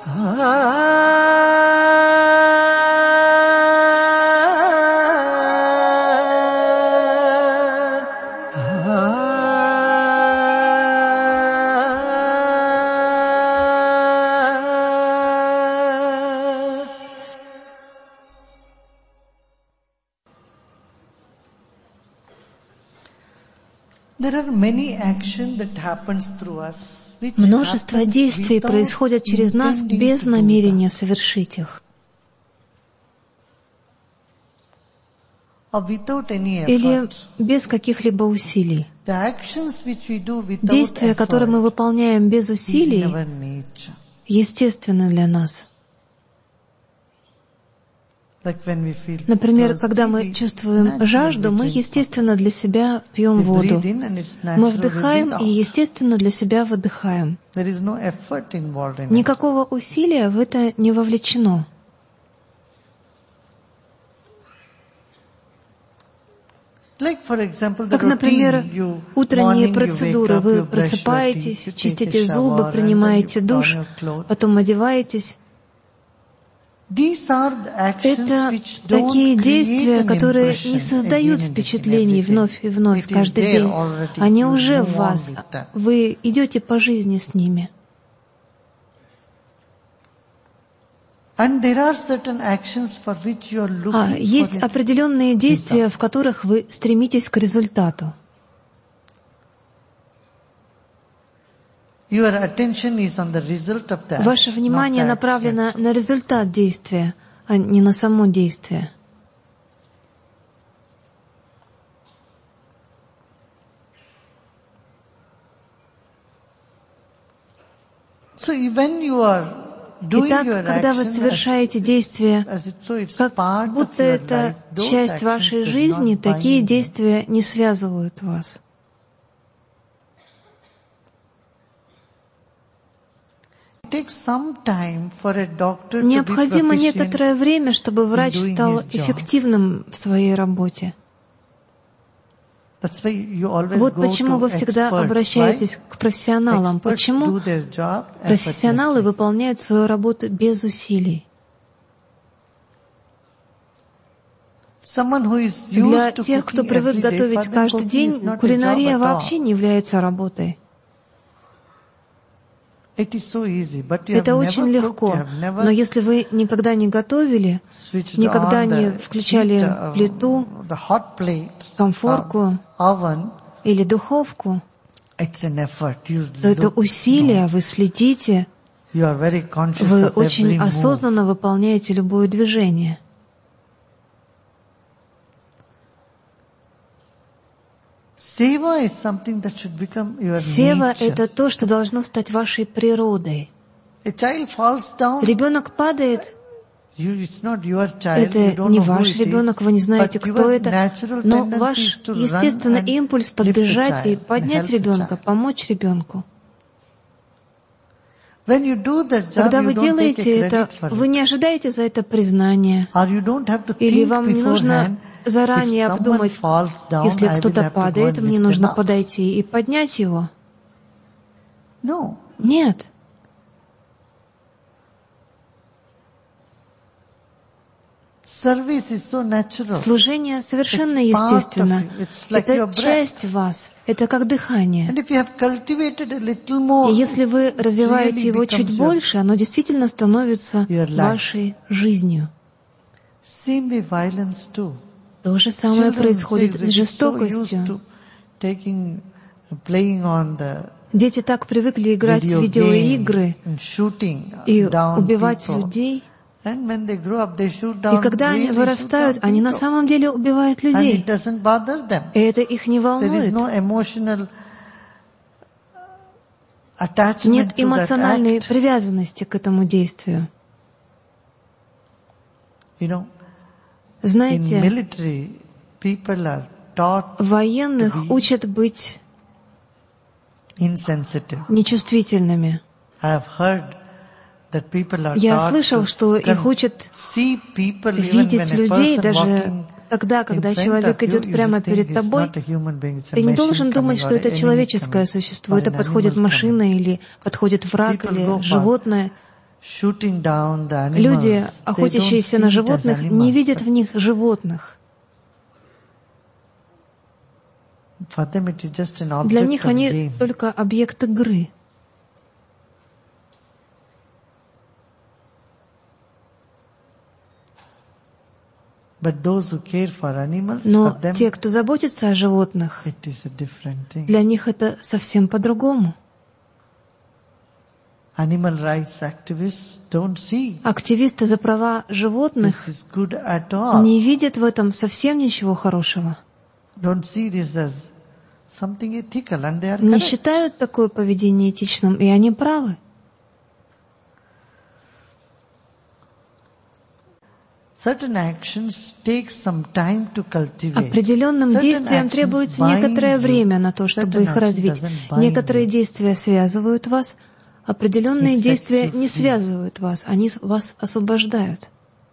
Множество действий происходят через нас без намерения совершить их. Или без каких-либо усилий. Действия, которые мы выполняем без усилий, естественны для нас. Например, когда мы чувствуем жажду, мы, естественно, для себя пьем воду. Мы вдыхаем и, естественно, для себя выдыхаем. Никакого усилия в это не вовлечено. Как, например, утренние процедуры. Вы просыпаетесь, чистите зубы, принимаете душ, потом одеваетесь. Это такие действия, которые не создают впечатлений вновь и вновь каждый день. Они уже в вас. Вы идете по жизни с ними. Есть определенные действия, в которых вы стремитесь к результату. Ваше внимание направлено на результат действия, а не на само действие. Итак, когда вы совершаете действия, как будто это часть вашей жизни, такие действия не связывают вас. Необходимо некоторое время, чтобы врач стал эффективным в своей работе. Вот почему вы всегда обращаетесь к профессионалам. Почему профессионалы выполняют свою работу без усилий? Для тех, кто привык готовить каждый день, кулинария вообще не является работой. Это очень легко, но если вы никогда не готовили, никогда не включали плиту, конфорку или духовку, то это усилие, вы следите, вы очень осознанно выполняете любое движение. Сева — это то, что должно стать вашей природой. Ребенок падает, это не ваш ребенок, вы не знаете, кто это, но ваш естественный импульс подбежать и поднять ребенка, помочь ребенку. Когда вы делаете это, вы не ожидаете за это признания, или вам не нужно заранее обдумать, если кто-то падает, мне нужно подойти и поднять его. Нет. Служение совершенно естественно. Это часть вас. Это как дыхание. И если вы развиваете его чуть больше, оно действительно становится вашей жизнью. То же самое происходит с жестокостью. Дети так привыкли играть в видеоигры и убивать людей. И когда они вырастают, они на самом деле убивают людей. И это их не волнует. Нет эмоциональной привязанности к этому действию. Знаете, военных учат быть нечувствительными. Я слышал, что их учат видеть людей даже тогда, когда человек идет прямо перед тобой. Ты не должен думать, что это человеческое существо, это подходит машина или подходит враг или животное. Люди, охотящиеся на животных, не видят в них животных. Для них они только объект игры. Но те, кто заботится о животных, для них это совсем по-другому. Активисты за права животных не видят в этом совсем ничего хорошего. Не считают такое поведение этичным, и они правы. Определенным действиям требуется некоторое время на то, чтобы их развить. Некоторые действия связывают вас, определенные действия не связывают вас, они вас освобождают.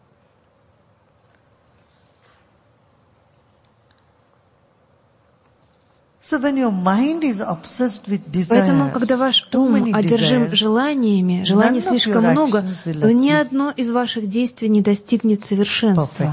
Поэтому, когда ваш ум одержим желаниями, желаний слишком много, то ни одно из ваших действий не достигнет совершенства.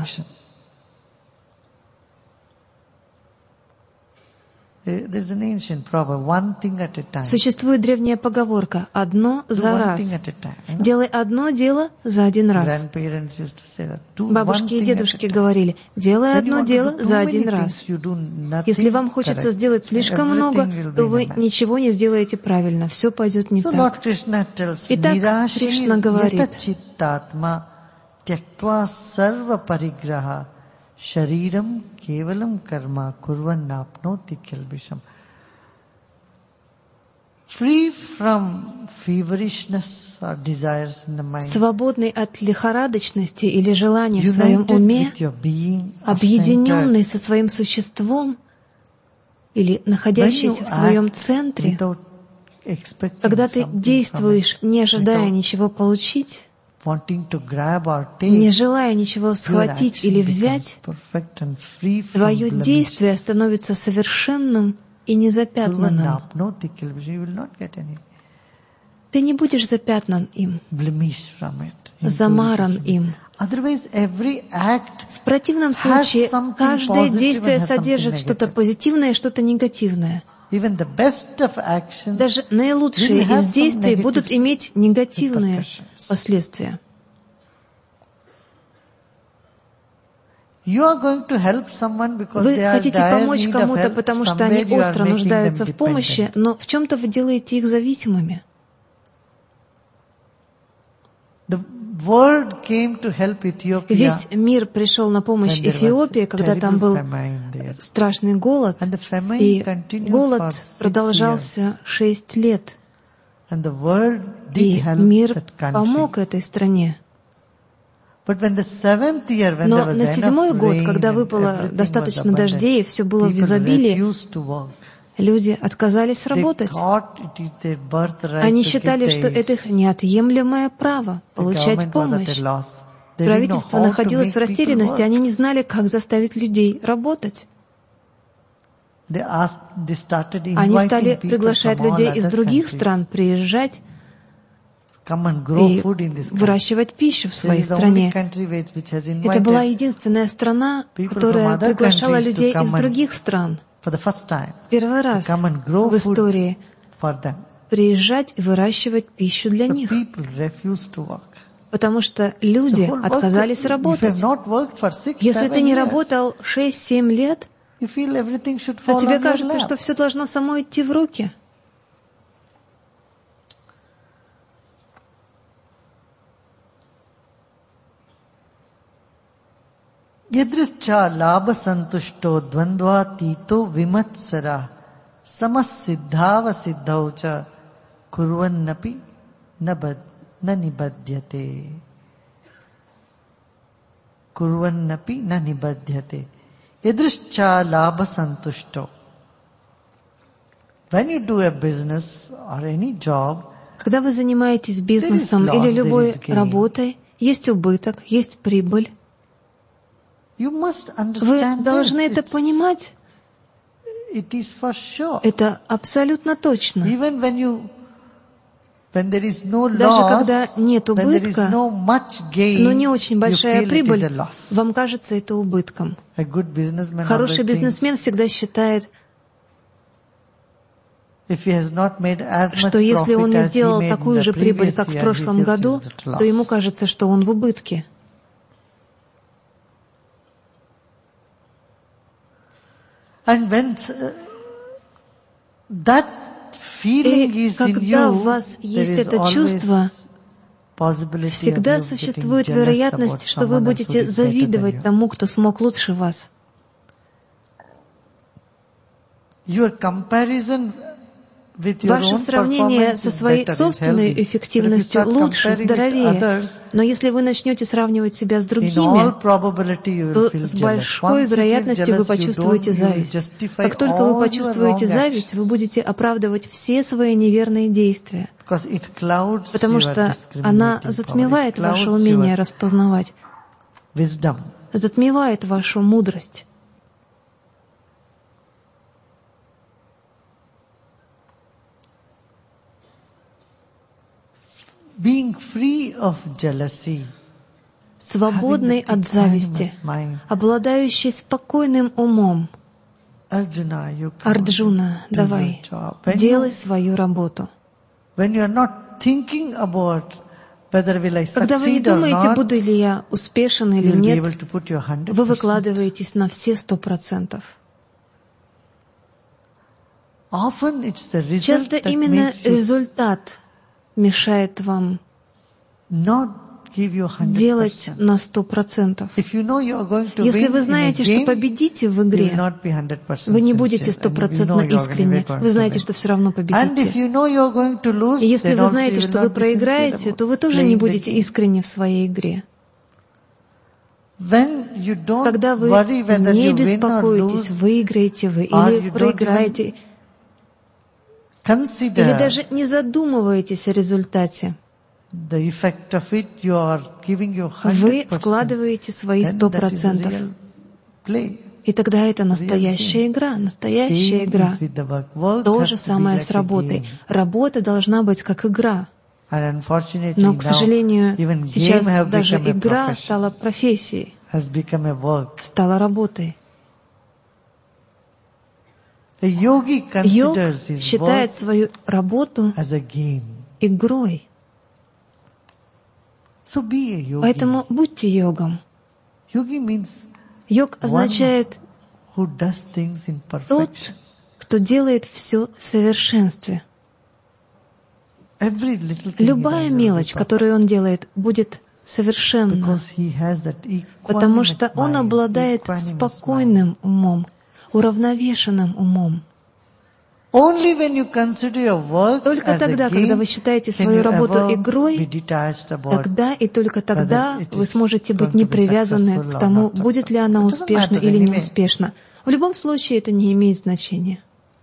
Существует древняя поговорка «одно за раз». Делай одно дело за один раз. Бабушки и дедушки говорили «делай одно дело за один раз». Если вам хочется сделать слишком много, то вы ничего не сделаете правильно, все пойдет не так. Итак, Кришна говорит: Шарирам кевалам карма курван апноти килбишам. Free from feverishness or desires in the mind. Свободный от лихорадочности или желаний в своем уме, объединенный со своим существом или находящийся в своем центре, когда ты действуешь, не ожидая ничего получить, не желая ничего схватить или взять, твое действие становится совершенным и незапятнанным. Ты не будешь запятнан им, замаран им. В противном случае каждое действие содержит что-то позитивное и что-то негативное. Даже наилучшие из действий будут иметь негативные последствия. Вы хотите помочь кому-то, потому что они остро нуждаются в помощи, но в чем-то вы делаете их зависимыми. Весь мир пришел на помощь Эфиопии, когда там был страшный голод, и голод продолжался 6 лет. И мир помог этой стране. Но на 7-й год, когда выпало достаточно дождей и все было в изобилии, люди отказались работать. Они считали, что это их неотъемлемое право — получать помощь. Правительство находилось в растерянности, они не знали, как заставить людей работать. Они стали приглашать людей из других стран приезжать и выращивать пищу в своей стране. Это была единственная страна, которая приглашала людей из других стран. Первый раз в истории приезжать и выращивать пищу для них. Потому что люди отказались работать. Если ты не работал 6-7 лет, то тебе кажется, что все должно само идти в руки. Yadrischa labha santushto dvandva tito vimatsara samassiddhava siddhaucha kurvannapi na nibadhyate. Kurvannapi na nibadhyate. Yadrischa labha santushto. When you do a business or any job, когда вы занимаетесь бизнесом или любой работой, есть убыток, есть прибыль. Вы должны это понимать. Это абсолютно точно. Даже когда нет убытка, но не очень большая прибыль, вам кажется это убытком. Хороший бизнесмен всегда считает, что если он не сделал такую же прибыль, как в прошлом году, то ему кажется, что он в убытке. И когда у вас есть это чувство, всегда существует вероятность, что вы будете завидовать тому, кто смог лучше вас. Ваше сравнение со своей собственной эффективностью лучше, здоровее. Но если вы начнете сравнивать себя с другими, то с большой вероятностью вы почувствуете зависть. Как только вы почувствуете зависть, вы будете оправдывать все свои неверные действия, потому что она затмевает ваше умение распознавать, затмевает вашу мудрость. Свободный от зависти, обладающий спокойным умом. Арджуна, давай, делай свою работу. Когда вы не думаете, буду ли я успешен или нет, вы выкладываетесь на все 100%. Часто именно результат мешает вам делать на 100%. Если вы знаете, что победите в игре, вы не будете 100% искренни. Вы знаете, что все равно победите. И если вы знаете, что вы проиграете, то вы тоже не будете искренни в своей игре. Когда вы не беспокоитесь, выиграете вы или проиграете, или даже не задумываетесь о результате, вы вкладываете свои 100%. И тогда это настоящая игра, настоящая игра. То же самое с работой. Работа должна быть как игра. Но, к сожалению, сейчас даже игра стала профессией, стала работой. Йог считает свою работу игрой. Поэтому будьте йогом. Йог означает тот, кто делает все в совершенстве. Любая мелочь, которую он делает, будет совершенна, потому что он обладает спокойным умом, уравновешенным умом. Только тогда, когда вы считаете свою работу игрой, тогда и только тогда вы сможете быть не привязаны к тому, будет ли она успешна или не успешна. В любом случае это не имеет значения.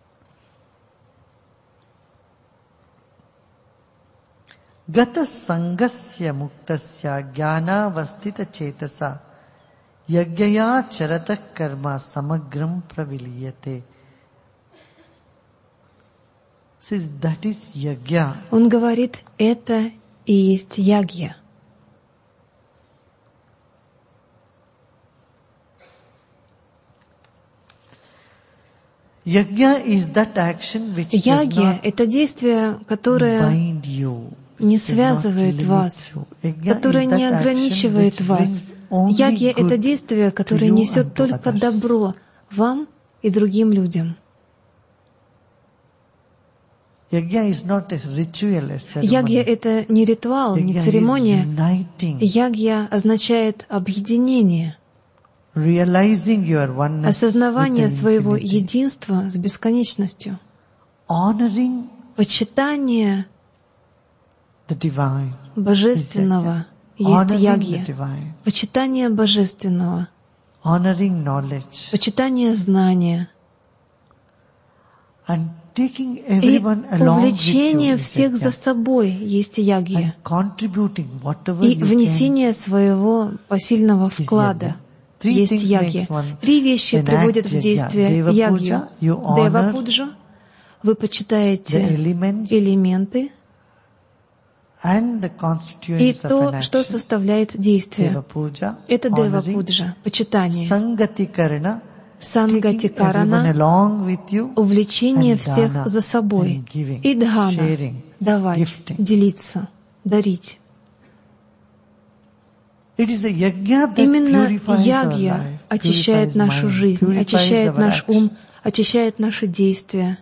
Gata sangasya muktasya jnana vastita chetasa yagyaya charata karma samagram praviliyate. That is yagya. Он говорит, это и есть ягья. Yagya is that action which Ягья — это действие, которое не связывает вас, которое не ограничивает вас. Ягья — это действие, которое несет только добро вам и другим людям. Ягья — это не ритуал, не церемония. Ягья означает объединение, осознавание своего единства с бесконечностью, почитание Божественного есть ягья, почитание Божественного, почитание знания и увлечение всех за собой есть ягья, и внесение своего посильного вклада есть ягья. 3 вещи приводят в действие ягью. Дева-пуджу, вы почитаете элементы, и то, что составляет действие. Это дева-пуджа, почитание. Сангати-карана, увлечение всех за собой. И дхана, давать, делиться, дарить. Именно ягья очищает нашу жизнь, очищает наш ум, очищает наши действия.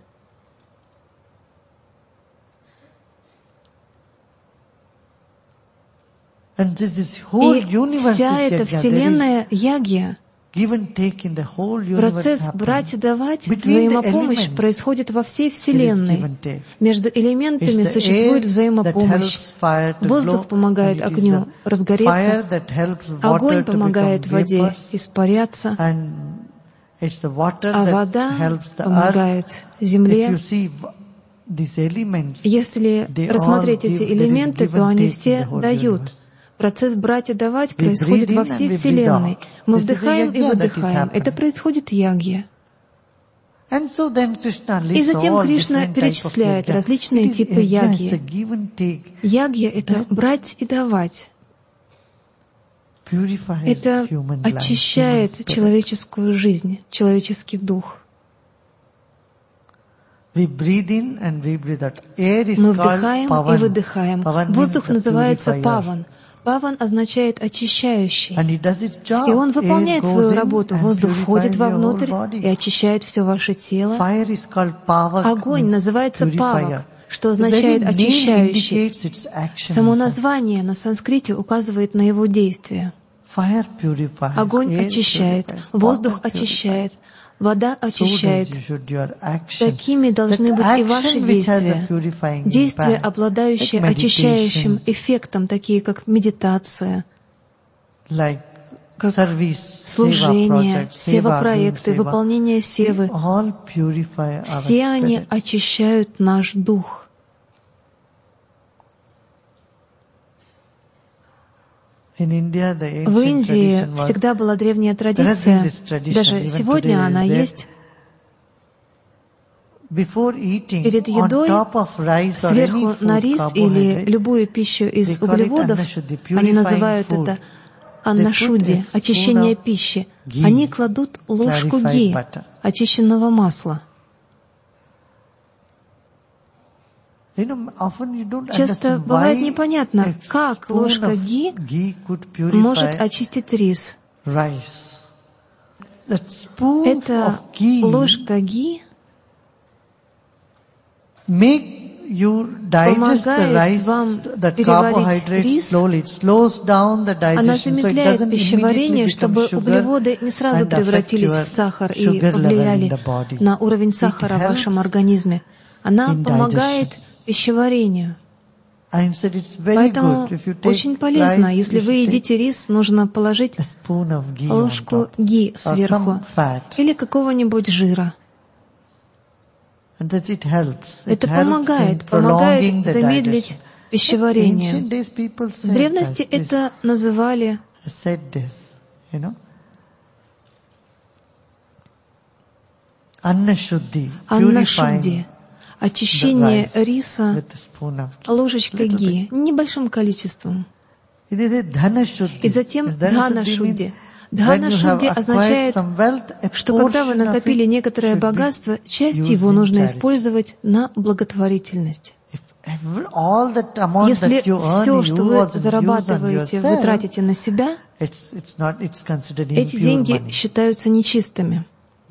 И вся эта вселенная ягья, процесс брать и давать, взаимопомощь происходит во всей вселенной. Между элементами существует взаимопомощь. Воздух помогает огню разгореться, огонь помогает воде испаряться, а вода помогает земле. Если рассмотреть эти элементы, то они все дают. Процесс брать и давать происходит во всей Вселенной. Мы вдыхаем и выдыхаем. Это происходит ягья. И затем Кришна перечисляет различные типы ягьи. Ягья — это брать и давать. Это очищает человеческую жизнь, человеческий дух. Мы вдыхаем и выдыхаем. Воздух называется паван. Паван означает очищающий. И он выполняет свою работу. Воздух входит вовнутрь и очищает все ваше тело. Огонь называется павак, что означает очищающий. Само название на санскрите указывает на его действие. Огонь очищает, воздух очищает, вода очищает. Такими должны быть и ваши действия. Действия, обладающие очищающим эффектом, такие как медитация, как служение, сева-проекты, выполнение севы. Все они очищают наш дух. В Индии всегда была древняя традиция, даже сегодня она есть. Перед едой сверху на рис или любую пищу из углеводов, они называют это анна-шудди, очищение пищи, они кладут ложку ги, очищенного масла. Часто бывает непонятно, как ложка ги может очистить рис. Эта ложка ги помогает вам переварить рис. Она замедляет пищеварение, чтобы углеводы не сразу превратились в сахар и повлияли на уровень сахара в вашем организме. Она помогает пищеварению. Поэтому очень полезно, если вы едите рис, нужно положить ложку ги сверху или какого-нибудь жира. Это помогает замедлить пищеварение. В древности это называли анна-шудди. Очищение риса ложечкой ги, небольшим количеством. И затем дхана-шудди. Дхана-шудди означает, что когда вы накопили некоторое богатство, часть его нужно использовать на благотворительность. Если все, что вы зарабатываете, вы тратите на себя, эти деньги считаются нечистыми.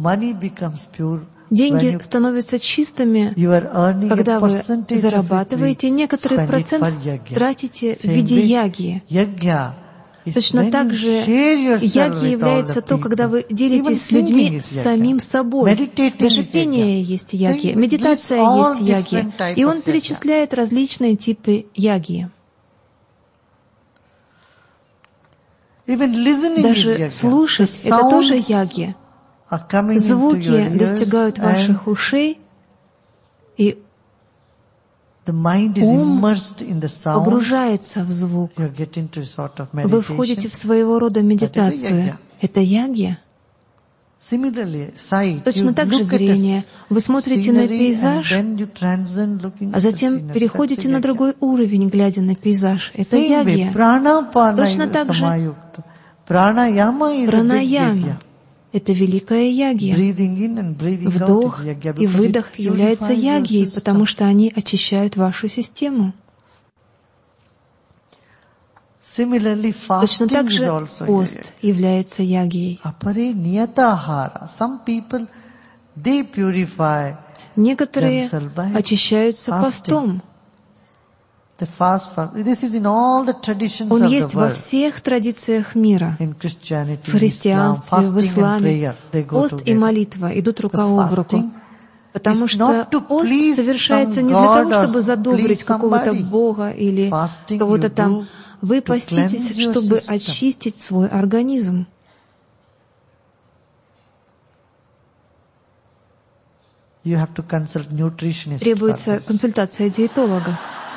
Деньги становятся чистыми, когда вы зарабатываете, некоторый процент тратите в виде ягьи. Точно так же ягья является то, когда вы делитесь с людьми самим собой. Даже пение есть ягья, медитация есть ягья. И он перечисляет различные типы ягьи. Даже слушать — это тоже ягья. Звуки достигают ваших ушей, и ум погружается в звук. Вы входите в своего рода медитацию. Это ягья. Точно так же зрение. Вы смотрите на пейзаж, а затем переходите на другой уровень, глядя на пейзаж. Это ягья. Точно так же пранаяма — это великая ягья. Вдох и выдох являются ягьей, потому что они очищают вашу систему. Точно так же пост является ягьей. Некоторые очищаются постом. Он есть во всех традициях мира. В христианстве, в исламе пост и молитва идут рука об руку. Потому что пост совершается не для того, чтобы задобрить какого-то Бога или кого-то там. Вы поститесь, чтобы очистить свой организм. Требуется консультация диетолога.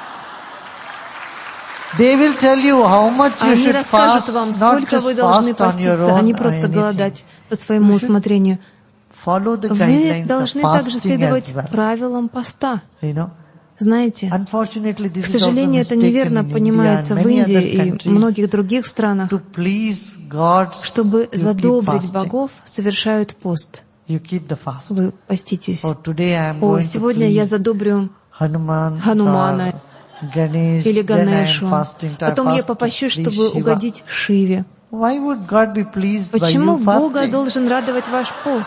Они расскажут вам, сколько вы должны поститься, а не просто голодать по своему усмотрению. Вы должны также следовать правилам поста. Знаете, к сожалению, это неверно понимается в Индии и многих других странах. Чтобы задобрить богов, совершают пост. Вы поститесь. Сегодня я задобрю Ханумана или Ганешу. Потом я попощусь, чтобы угодить Шиве. Почему Бога должен радовать ваш пост?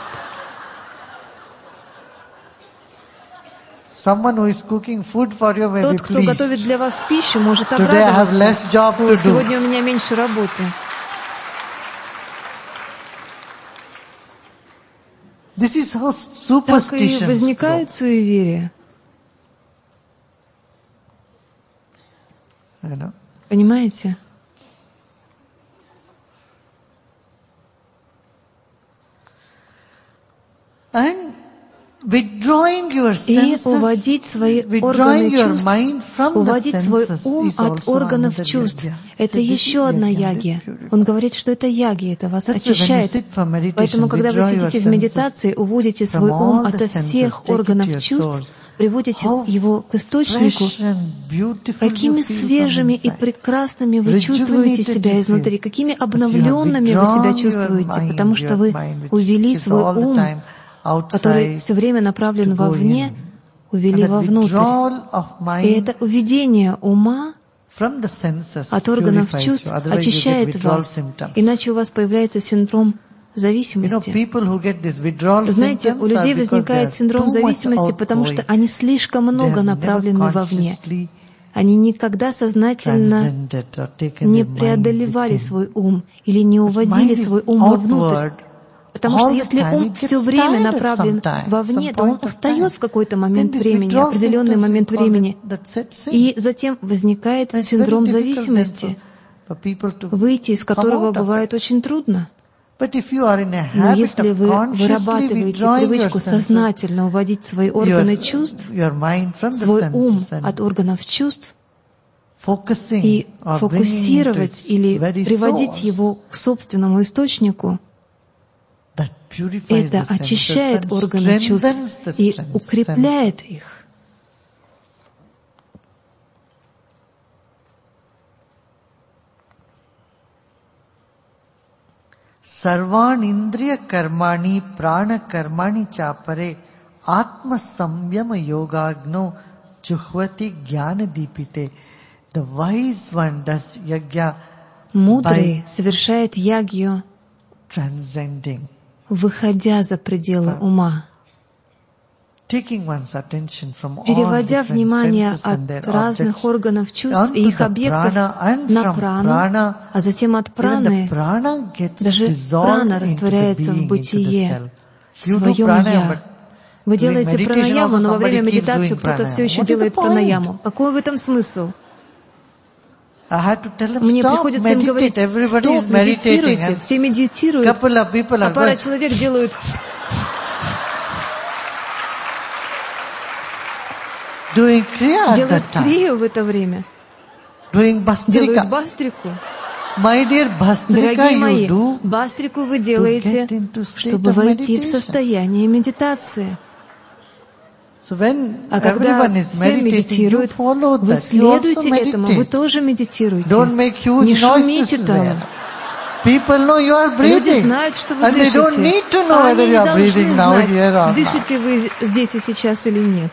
Тот, кто готовит для вас пищу, может обрадоваться. Сегодня у меня меньше работы. Так и возникают суеверия. Понимаете? И уводить свои органы чувств, уводить свой ум от органов чувств. Это еще одна ягья. Он говорит, что это ягья, это вас очищает. Поэтому, когда вы сидите в медитации, уводите свой ум от всех органов чувств, приводите его к источнику, какими свежими и прекрасными вы чувствуете себя изнутри, какими обновленными вы себя чувствуете, потому что вы увели свой ум, который все время направлен вовне, увели вовнутрь. И это уведение ума от органов чувств очищает вас, иначе у вас появляется синдром зависимости. Знаете, у людей возникает синдром зависимости, потому что они слишком много направлены вовне. Они никогда сознательно не преодолевали свой ум или не уводили свой ум вовнутрь. Потому что если ум все время направлен вовне, то он устает в какой-то момент времени, определенный момент времени. И затем возникает синдром зависимости, выйти из которого бывает очень трудно. Но если вы вырабатываете привычку сознательно уводить свои органы чувств, свой ум от органов чувств, и фокусировать или приводить его к собственному источнику, это очищает органы чувств и укрепляет их. Sarvan indriya karmani prana karmani chapare atma samyama yogagno juhvati jnana dipite. The wise one does yagya. Мудрый совершает ягью, transcending, выходя за пределы ума, переводя внимание от разных органов чувств и их объектов на прану, а затем от праны, даже прана растворяется в бытие, в своем «я». Вы делаете пранаяму, но во время медитации кто-то все еще делает пранаяму. Какой в этом смысл? Мне приходится им говорить: стоп, медитируйте, все медитируют, а пара человек делают... Делают крию в это время. Делают бастрику. Дорогие мои, Бхастрику вы делаете, чтобы войти в состояние медитации. А когда все медитируют, вы следуете этому, вы тоже медитируете. Не шумите там. Люди знают, что вы дышите, а они не должны знать, дышите вы здесь и сейчас или нет.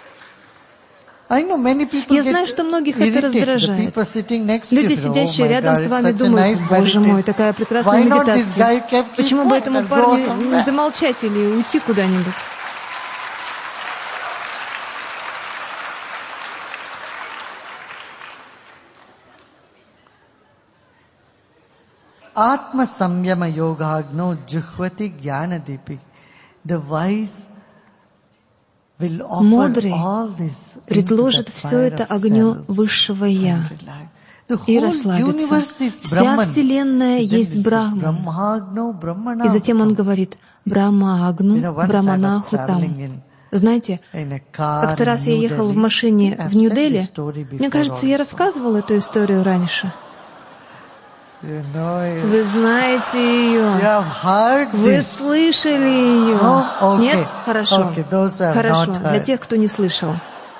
Я знаю, что многих это раздражает. Люди, сидящие рядом с вами, думают: «Боже мой, такая прекрасная медитация. Почему бы этому парню не замолчать или уйти куда-нибудь?» Atma samyama yogagno juhvati jnana dipi. The wise will Мудрый offer all this предложит все это огню высшего Я и расслабится. Вся Вселенная есть Брахма. И затем он говорит: Брахма-агну, Брахманахутам. Знаете, как-то раз я ехал в машине в Нью-Дели. Мне кажется, я рассказывала эту историю раньше. Вы знаете ее. Вы слышали ее. Нет? Хорошо. Хорошо. Для тех, кто не слышал.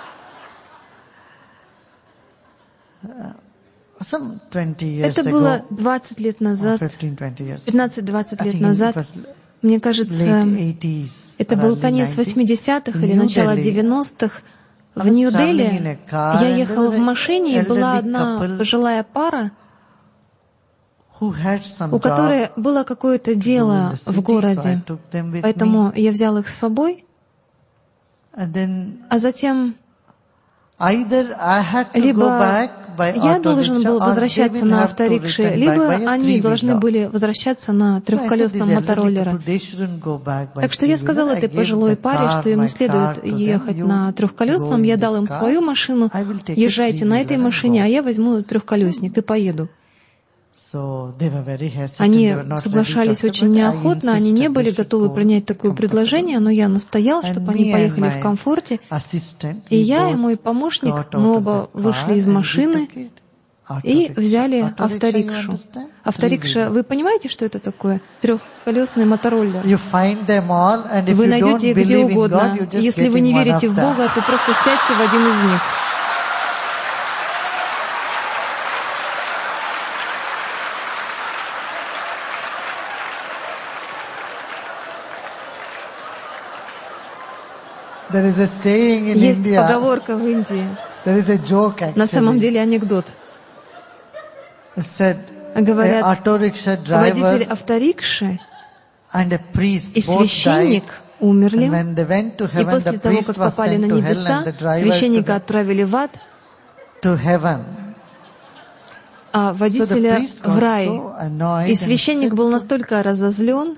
Это было 20 лет назад, 15-20 лет назад. Мне кажется, это был конец 80-х или начало 90-х. В Нью-Дели я ехала в машине, и была одна пожилая пара, у которой было какое-то дело в городе. Поэтому я взял их с собой, а затем либо я должен был возвращаться на авторикше, либо они должны были возвращаться на трехколесном мотороллере. Так что я сказала этой пожилой паре, что им не следует ехать на трехколесном. Я дал им свою машину, езжайте на этой машине, а я возьму трехколесник и поеду. Они соглашались очень неохотно, они не были готовы принять такое предложение, но я настоял, чтобы они поехали в комфорте. И я и мой помощник, мы оба вышли из машины и взяли авторикшу. Авторикша, вы понимаете, что это такое? Трехколесный мотороллер. Вы найдете их где угодно. Если вы не верите в Бога, то просто сядьте в один из них. Есть поговорка в Индии. На самом деле анекдот. Говорят, водитель авторикши и священник умерли, и после того, как попали на небеса, священника отправили в ад, а водителя в рай. И священник был настолько разозлен,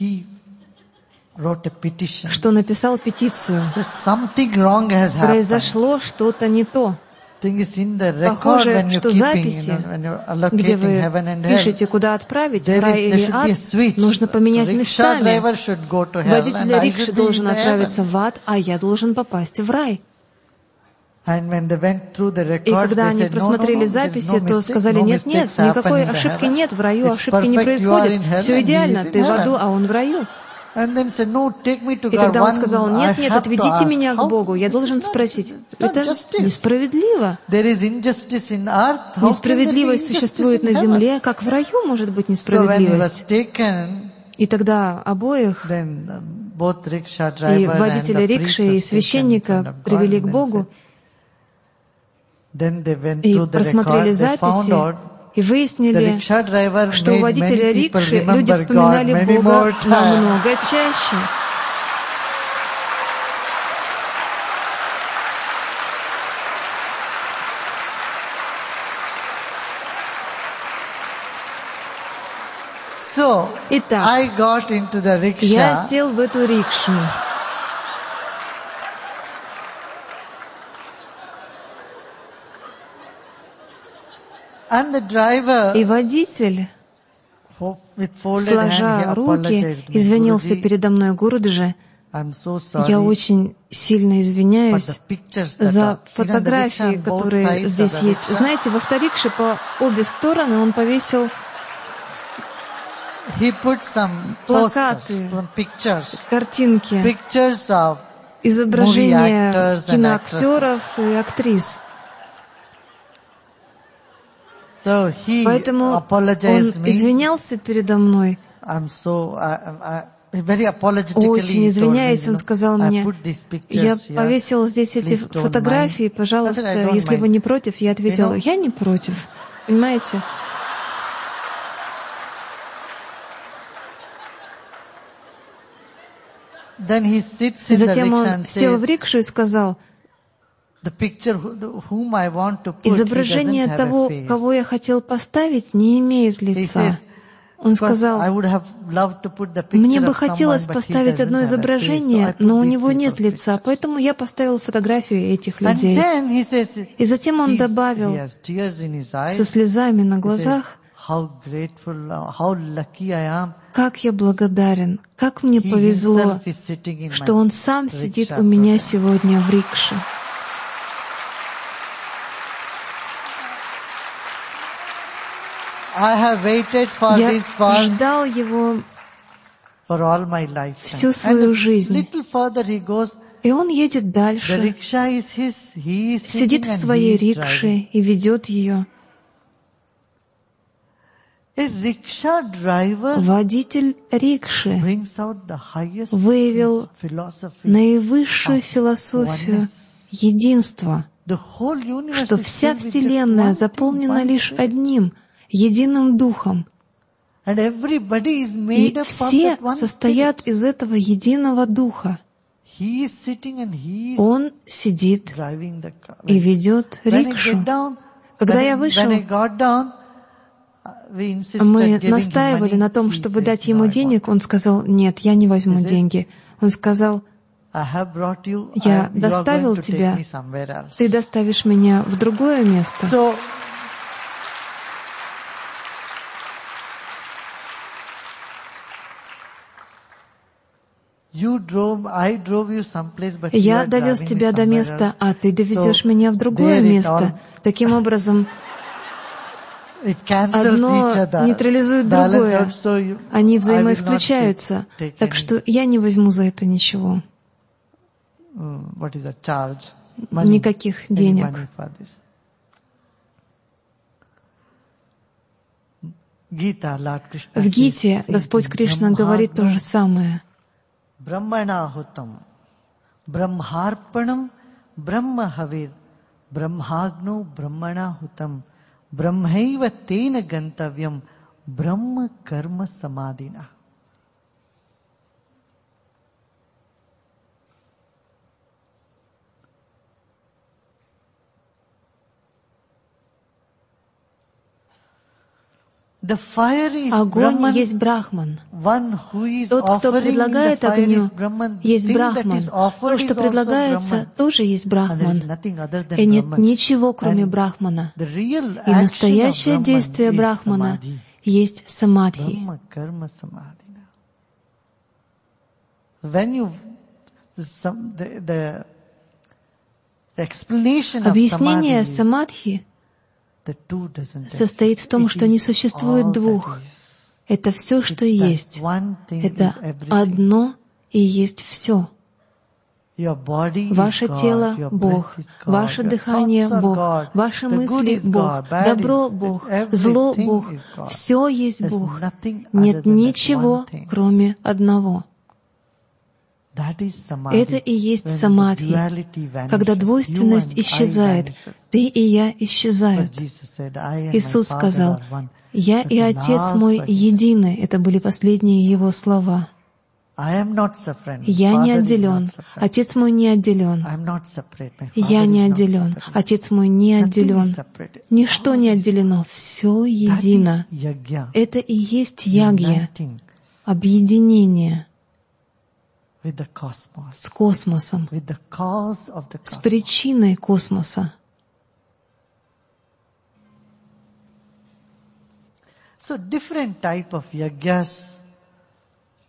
что написал петицию. Произошло что-то не то. Похоже, что записи, где вы пишете, куда отправить, в рай или ад, нужно поменять местами. Водитель рикши должен отправиться в ад, а я должен попасть в рай. И когда они просмотрели записи, то сказали: нет, никакой ошибки нет, в раю ошибки не происходит. Все идеально, ты в аду, а он в раю. И тогда он сказал: нет, отведите меня к Богу. Я должен спросить: это несправедливо. Несправедливость существует на земле, как в раю может быть несправедливость. И тогда обоих, и водителя рикши, и священника, привели к Богу, и просмотрели записи, и выяснили, что у водителя рикши люди вспоминали Бога намного чаще. Итак, я сел в эту рикшу. И водитель, сложа руки, извинился передо мной: Гуруджи, Я очень сильно извиняюсь за фотографии, которые здесь есть. Знаете, в авторикше по обе стороны он повесил плакаты, картинки, изображения киноактеров и актрис. Поэтому он извинялся передо мной. Очень извиняясь, он сказал мне, я повесил здесь эти фотографии, пожалуйста, если вы не против. Я ответила, я не против. Понимаете? Затем он сел в рикшу и сказал, изображение того, кого я хотел поставить, не имеет лица. Он сказал, мне бы хотелось поставить одно изображение, но у него нет лица, поэтому я поставил фотографию этих людей. И затем он добавил со слезами на глазах, как я благодарен, как мне повезло, что он сам сидит у меня сегодня в рикше. Я ждал его всю свою жизнь. И он едет дальше, сидит в своей рикше и ведет ее. Водитель рикши выявил наивысшую философию единства, что вся Вселенная заполнена лишь одним, единым Духом. И все состоят из этого единого Духа. Он сидит и ведет рикшу. Когда я вышел, мы настаивали на том, чтобы дать ему денег. Он сказал, нет, я не возьму деньги. Он сказал, я доставил тебя, ты доставишь меня в другое место. Я довез тебя до места, а ты довезешь меня в другое место. Таким образом, одно нейтрализует другое. Они взаимоисключаются. Так что я не возьму за это ничего. Никаких денег. В Гите Господь Кришна говорит то же самое. Брахманахутам, брахмарпанам, брахмахавир, брахмагно брахманахутам, брахмайва тена гантавьям, брахма карма самадина. Огонь есть Брахман. Тот, кто предлагает огню, есть Брахман. То, что предлагается, тоже есть Брахман. И нет ничего, кроме Брахмана. И настоящее действие Брахмана есть самадхи. Объяснение самадхи состоит в том, что не существует двух. Это все, что есть. Это одно и есть все. Ваше тело — Бог, ваше дыхание — Бог, ваши мысли — Бог, добро — Бог, зло — Бог. Все есть Бог. Нет ничего, кроме одного. Это и есть самадхи, когда двойственность исчезает, ты и я исчезают. Иисус сказал, «Я и Отец мой едины». Это были последние Его слова. Я не отделен, Отец мой не отделен. Я не отделен, Отец мой не отделен. Ничто не отделено, все едино. Это и есть ягья, объединение с космосом, с причиной космоса.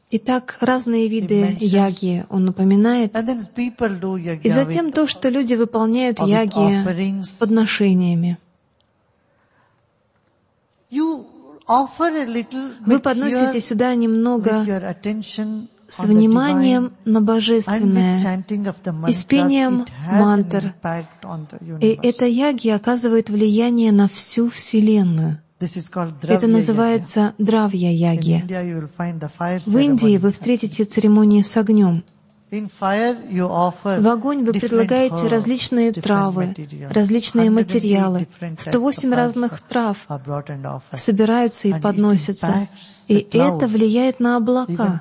Итак, разные виды яги он упоминает. И затем то, что люди выполняют яги с подношениями. Вы подносите сюда немного с вниманием на божественное и с пением мантр. И эта яги оказывает влияние на всю Вселенную. Это называется дравья-яги. В Индии вы встретите церемонии с огнем. В огонь вы предлагаете различные травы, различные материалы. 108 разных трав собираются и подносятся. И это влияет на облака.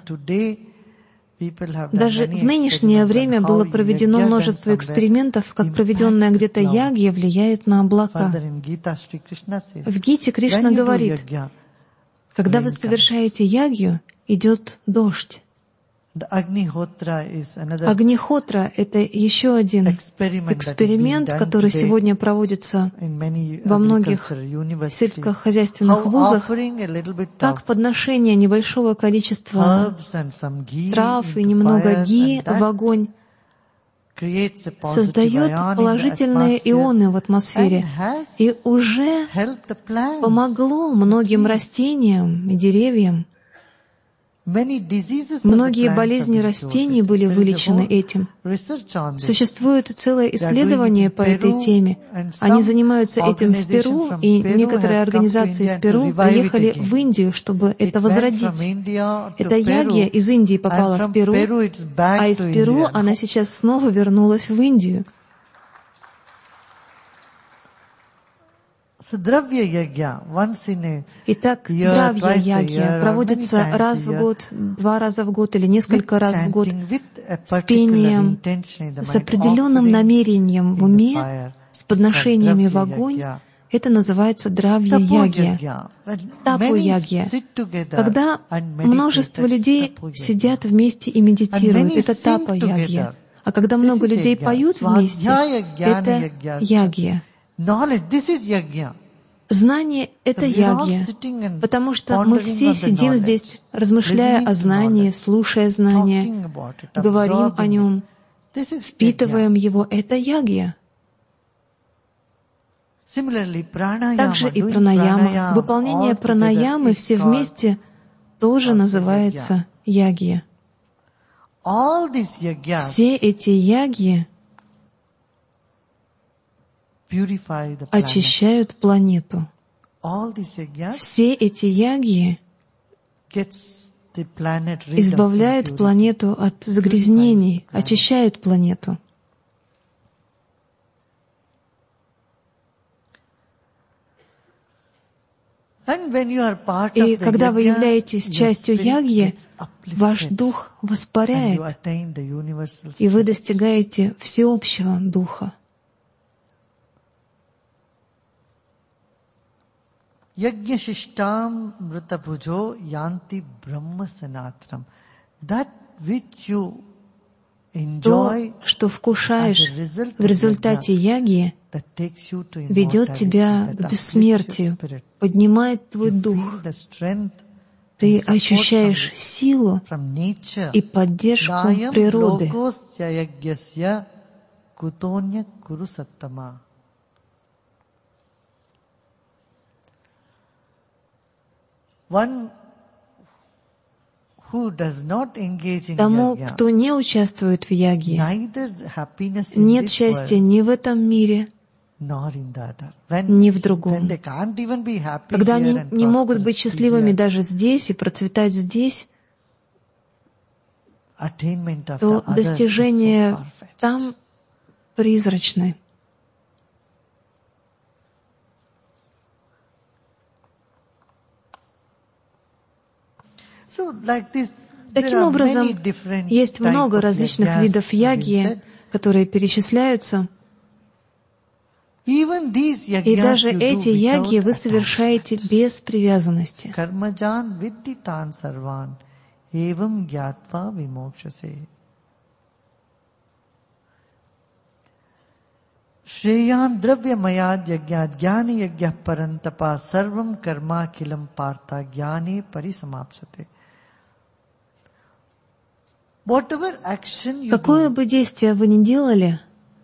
Даже в нынешнее время было проведено множество экспериментов, как проведенная где-то ягья влияет на облака. В Гите Кришна говорит, когда вы совершаете ягью, идет дождь. Агнихотра — это еще один эксперимент, который сегодня проводится во многих сельскохозяйственных вузах, как подношение небольшого количества трав и немного ги в огонь создает положительные ионы в атмосфере и уже помогло многим растениям и деревьям. Многие болезни растений были вылечены этим. Существует целое исследование по этой теме. Они занимаются этим в Перу, и некоторые организации из Перу приехали в Индию, чтобы это возродить. Эта ягья из Индии попала в Перу, а из Перу она сейчас снова вернулась в Индию. Итак, дравья-ягья проводится раз в год, 2 раза в год или несколько раз в год с пением, с определенным намерением в уме, с подношениями в огонь. Это называется дравья-ягья, тапо-ягья. Когда множество людей сидят вместе и медитируют, это тапо-ягья. А когда много людей поют вместе, это ягья. Знание — это ягья, потому что мы все сидим здесь, размышляя о знании, слушая знания, говорим о нем, впитываем его. Это ягья. Также и пранаяма. Выполнение пранаямы все вместе тоже называется ягья. Все эти ягьи очищают планету. Все эти ягьи избавляют планету от загрязнений, очищают планету. И когда вы являетесь частью ягьи, ваш дух воспаряет, и вы достигаете всеобщего духа. Yajñashishtam vritabhujo yanti brahma sanatanam. That which you enjoy, то, что вкушаешь в результате яги, ведет тебя к бессмертию, поднимает твой дух. Ты ощущаешь силу и поддержку природы. Тому, кто не участвует в яге, нет счастья ни в этом мире, ни в другом. Когда они не могут быть счастливыми даже здесь и процветать здесь, то достижения там призрачны. Таким образом, есть много различных видов яги, которые перечисляются. И даже эти яги вы совершаете без привязанности. Shreyan dravya mayad yagyat jnani yagyah parantapa sarvam karma kilam partha jnani parisamapsate. Какое бы действие вы ни делали,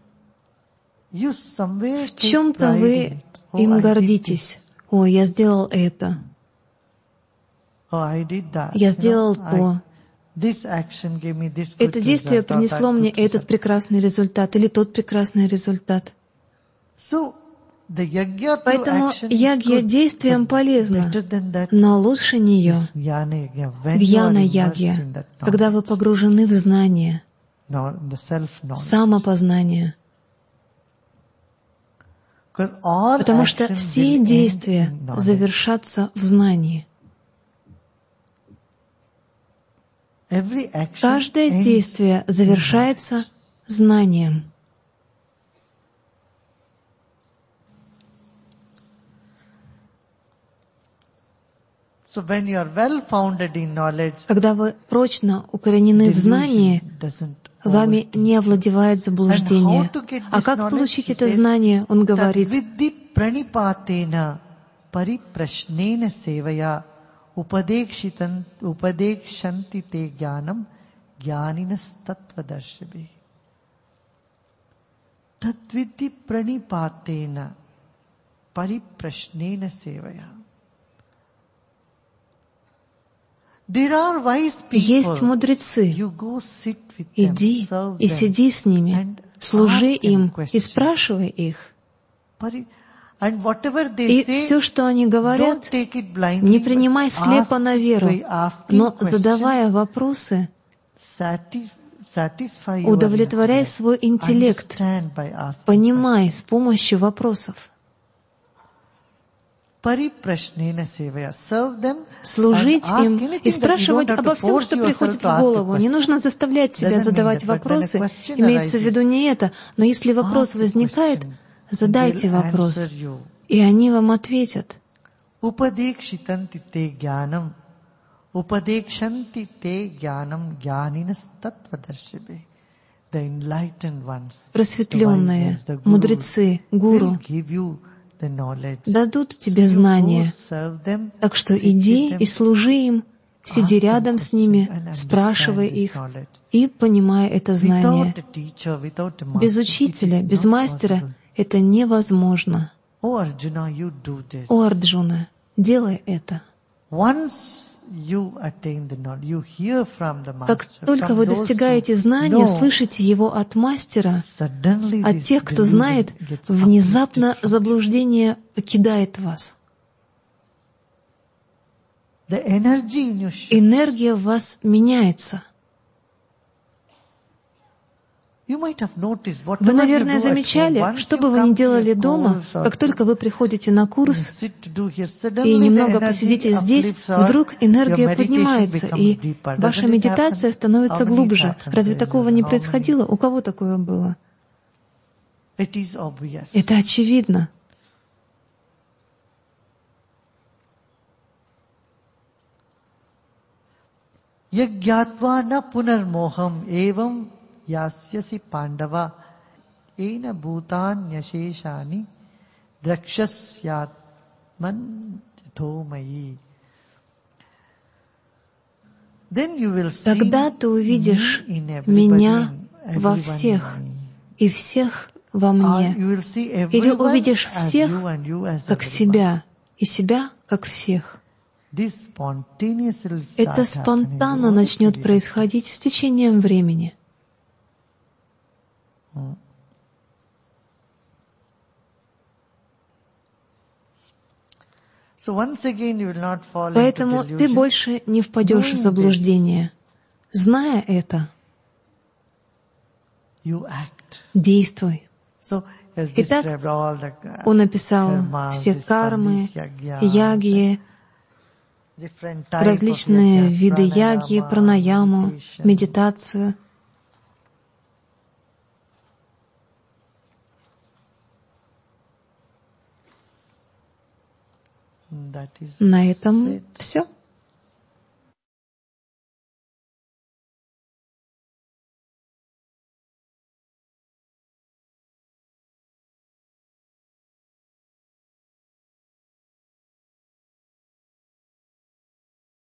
в чем-то вы им гордитесь. О, я сделал это. Я сделал то. Это действие принесло мне этот прекрасный результат или тот прекрасный результат. Поэтому ягья действием полезна, но лучше нее гьяна-ягья, когда вы погружены в знание, самопознание. Потому что все действия завершатся в знании. Каждое действие завершается знанием. Когда вы прочно укоренены в знании, вами не овладевает заблуждение. А как получить это знание? Он говорит, есть мудрецы. Иди и сиди с ними, служи им и спрашивай их. И все, что они говорят, не принимай слепо на веру, но, задавая вопросы, удовлетворяй свой интеллект, понимай с помощью вопросов. Служить им и спрашивать обо всем, что приходит в голову. Не нужно заставлять себя задавать вопросы. Имеется в виду не это, но если вопрос возникает, задайте вопрос, и они вам ответят. Просветленные, мудрецы, гуру дадут тебе знания. Так что иди и служи им, сиди рядом с ними, спрашивай их и понимай это знание. Без учителя, без мастера это невозможно. О, Арджуна, делай это. Как только вы достигаете знания, слышите его от мастера, от тех, кто знает, внезапно заблуждение покидает вас. Энергия в вас меняется. Вы, наверное, замечали, что бы вы ни делали дома, как только вы приходите на курс и немного посидите здесь, вдруг энергия поднимается, и ваша медитация становится глубже. Разве такого не происходило? У кого такое было? Это очевидно. Yasyasi Pandava ena bhutan yasheshani drakshasyatman thomayi. Тогда ты увидишь меня во всех и всех во мне. Или увидишь всех как себя и себя как всех. Это спонтанно начнет происходить с течением времени. Поэтому ты больше не впадешь в заблуждение. Зная это, действуй. Итак, он описал все кармы, ягьи, различные виды ягьи, пранаяму, медитацию. На этом все.